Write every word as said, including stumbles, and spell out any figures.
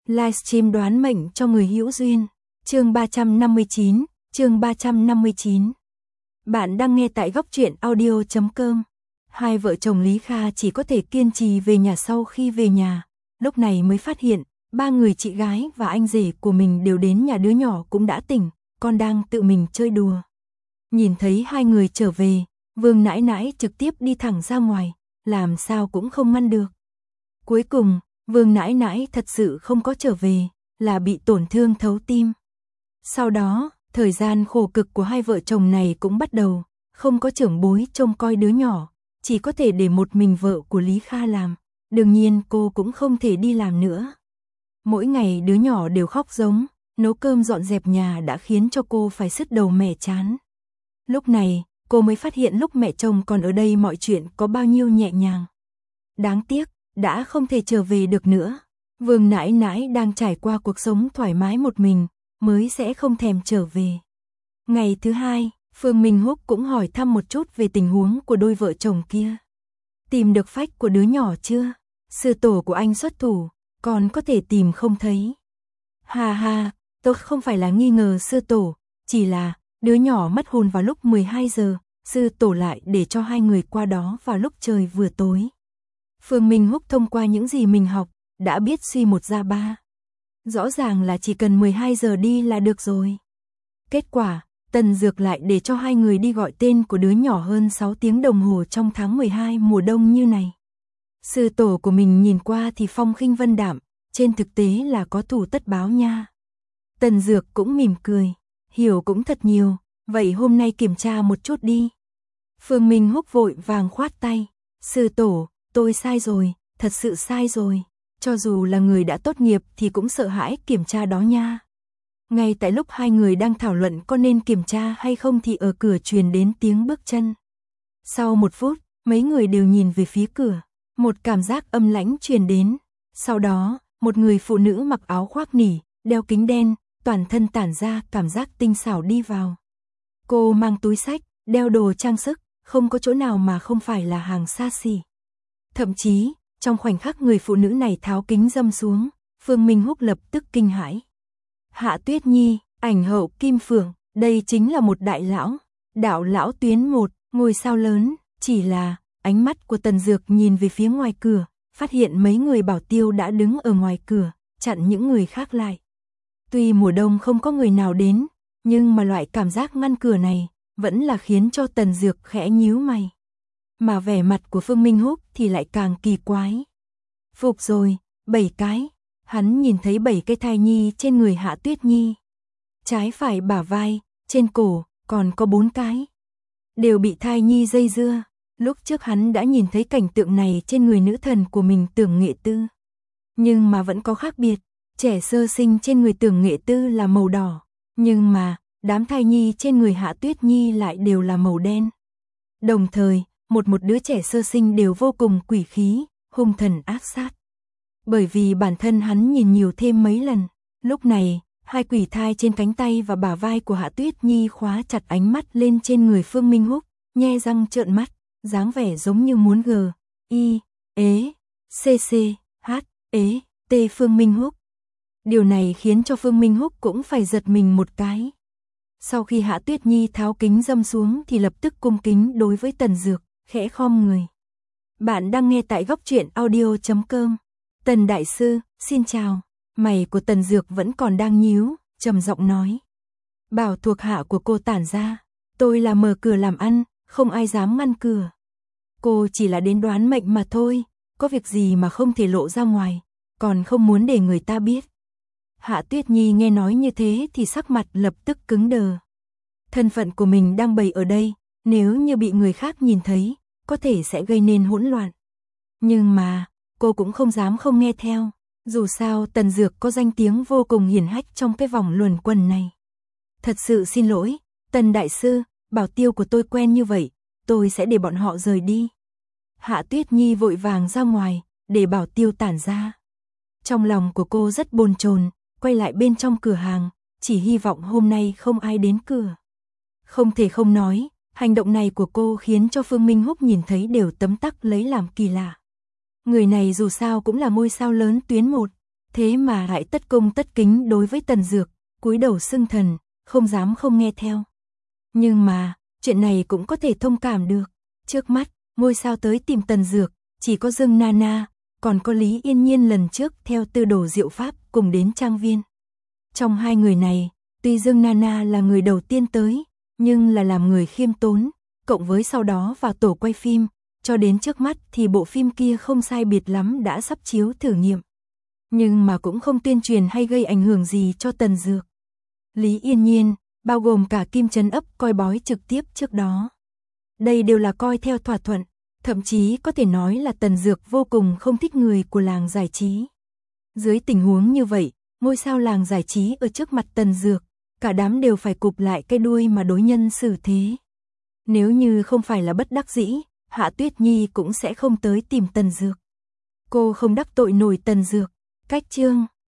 Livestream đoán mệnh cho người hữu duyên. Chương ba trăm năm mươi chín, chương ba trăm năm mươi chín. Bạn đang nghe tại góc truyện audio chấm com. Hai vợ chồng Lý Kha chỉ có thể kiên trì về nhà sau khi về nhà, lúc này mới phát hiện, ba người chị gái và anh rể của mình đều đến nhà đứa nhỏ cũng đã tỉnh, con đang tự mình chơi đùa. Nhìn thấy hai người trở về, Vương nãi nãi trực tiếp đi thẳng ra ngoài, làm sao cũng không ngăn được. Cuối cùng, Vương nãi nãi thật sự không có trở về, là bị tổn thương thấu tim. Sau đó, thời gian khổ cực của hai vợ chồng này cũng bắt đầu, không có trưởng bối trông coi đứa nhỏ, chỉ có thể để một mình vợ của Lý Kha làm, đương nhiên cô cũng không thể đi làm nữa. Mỗi ngày đứa nhỏ đều khóc giống, nấu cơm dọn dẹp nhà đã khiến cho cô phải sứt đầu mẻ chán. Lúc này, cô mới phát hiện lúc mẹ chồng còn ở đây mọi chuyện có bao nhiêu nhẹ nhàng. Đáng tiếc, đã không thể trở về được nữa. Vương nãi nãi đang trải qua cuộc sống thoải mái một mình, mới sẽ không thèm trở về. Ngày thứ hai, Phương Minh Húc cũng hỏi thăm một chút về tình huống của đôi vợ chồng kia. Tìm được phách của đứa nhỏ chưa? Sư tổ của anh xuất thủ, còn có thể tìm không thấy. Hà hà, tôi không phải là nghi ngờ sư tổ, chỉ là đứa nhỏ mất hồn vào lúc mười hai giờ, sư tổ lại để cho hai người qua đó vào lúc trời vừa tối. Phương Minh Húc thông qua những gì mình học, đã biết suy một ra ba. Rõ ràng là chỉ cần mười hai giờ đi là được rồi. Kết quả, Tần Dược lại để cho hai người đi gọi tên của đứa nhỏ hơn sáu tiếng đồng hồ trong tháng mười hai mùa đông như này. Sư tổ của mình nhìn qua thì phong khinh vân đạm, trên thực tế là có thủ tất báo nha. Tần Dược cũng mỉm cười, hiểu cũng thật nhiều, vậy hôm nay kiểm tra một chút đi. Phương Minh Húc vội vàng khoát tay, sư tổ, tôi sai rồi, thật sự sai rồi, cho dù là người đã tốt nghiệp thì cũng sợ hãi kiểm tra đó nha. Ngay tại lúc hai người đang thảo luận có nên kiểm tra hay không thì ở cửa truyền đến tiếng bước chân. Sau một phút, mấy người đều nhìn về phía cửa, một cảm giác âm lãnh truyền đến. Sau đó, một người phụ nữ mặc áo khoác nỉ, đeo kính đen, toàn thân tản ra cảm giác tinh xảo đi vào. Cô mang túi xách, đeo đồ trang sức, không có chỗ nào mà không phải là hàng xa xỉ. Thậm chí, trong khoảnh khắc người phụ nữ này tháo kính râm xuống, Phương Minh Húc lập tức kinh hãi. Hạ Tuyết Nhi, ảnh hậu Kim Phượng, đây chính là một đại lão, đạo lão tuyến một, ngôi sao lớn, chỉ là, ánh mắt của Tần Dược nhìn về phía ngoài cửa, phát hiện mấy người bảo tiêu đã đứng ở ngoài cửa, chặn những người khác lại. Tuy mùa đông không có người nào đến, nhưng mà loại cảm giác ngăn cửa này, vẫn là khiến cho Tần Dược khẽ nhíu mày. Mà vẻ mặt của Phương Minh Húc thì lại càng kỳ quái. Phục rồi, bảy cái. Hắn nhìn thấy bảy cái thai nhi trên người Hạ Tuyết Nhi. Trái phải bả vai, trên cổ, còn có bốn cái. Đều bị thai nhi dây dưa. Lúc trước hắn đã nhìn thấy cảnh tượng này trên người nữ thần của mình Tưởng Nghệ Tư. Nhưng mà vẫn có khác biệt. Trẻ sơ sinh trên người Tưởng Nghệ Tư là màu đỏ. Nhưng mà, đám thai nhi trên người Hạ Tuyết Nhi lại đều là màu đen. Đồng thời, một một đứa trẻ sơ sinh đều vô cùng quỷ khí, hung thần ác sát. Bởi vì bản thân hắn nhìn nhiều thêm mấy lần, lúc này, hai quỷ thai trên cánh tay và bả vai của Hạ Tuyết Nhi khóa chặt ánh mắt lên trên người Phương Minh Húc, nhe răng trợn mắt, dáng vẻ giống như muốn g, i, ế, cc, h, ế, t Phương Minh Húc. Điều này khiến cho Phương Minh Húc cũng phải giật mình một cái. Sau khi Hạ Tuyết Nhi tháo kính râm xuống thì lập tức cung kính đối với Tần Dược, khẽ khom người. Bạn đang nghe tại góc truyện audio chấm com. Tần đại sư, xin chào. Mày của Tần Dược vẫn còn đang nhíu, trầm giọng nói. Bảo thuộc hạ của cô tản ra, tôi là mở cửa làm ăn, không ai dám ngăn cửa. Cô chỉ là đến đoán mệnh mà thôi, có việc gì mà không thể lộ ra ngoài, còn không muốn để người ta biết. Hạ Tuyết Nhi nghe nói như thế thì sắc mặt lập tức cứng đờ. Thân phận của mình đang bày ở đây, nếu như bị người khác nhìn thấy, có thể sẽ gây nên hỗn loạn. Nhưng mà, cô cũng không dám không nghe theo, dù sao Tần Dược có danh tiếng vô cùng hiển hách trong cái vòng luẩn quẩn này. Thật sự xin lỗi, Tần đại sư, bảo tiêu của tôi quen như vậy, tôi sẽ để bọn họ rời đi. Hạ Tuyết Nhi vội vàng ra ngoài, để bảo tiêu tản ra. Trong lòng của cô rất bồn chồn, quay lại bên trong cửa hàng, chỉ hy vọng hôm nay không ai đến cửa. Không thể không nói, hành động này của cô khiến cho Phương Minh Húc nhìn thấy đều tấm tắc lấy làm kỳ lạ. Người này dù sao cũng là ngôi sao lớn tuyến một, thế mà lại tất cung tất kính đối với Tần Dược, cúi đầu xưng thần, không dám không nghe theo. Nhưng mà, chuyện này cũng có thể thông cảm được. Trước mắt, ngôi sao tới tìm Tần Dược, chỉ có Dương Nana, còn có Lý Yên Nhiên lần trước theo Tư Đồ Diệu Pháp cùng đến trang viên. Trong hai người này, tuy Dương Nana là người đầu tiên tới, nhưng là làm người khiêm tốn, cộng với sau đó vào tổ quay phim, cho đến trước mắt thì bộ phim kia không sai biệt lắm đã sắp chiếu thử nghiệm. Nhưng mà cũng không tuyên truyền hay gây ảnh hưởng gì cho Tần Dược. Lý Yên Nhiên, bao gồm cả Kim Trấn Ấp coi bói trực tiếp trước đó. Đây đều là coi theo thỏa thuận, thậm chí có thể nói là Tần Dược vô cùng không thích người của làng giải trí. Dưới tình huống như vậy, ngôi sao làng giải trí ở trước mặt Tần Dược, cả đám đều phải cụp lại cái đuôi mà đối nhân xử thế. Nếu như không phải là bất đắc dĩ, Hạ Tuyết Nhi cũng sẽ không tới tìm Tần Dược. Cô không đắc tội nổi Tần Dược. Cách chương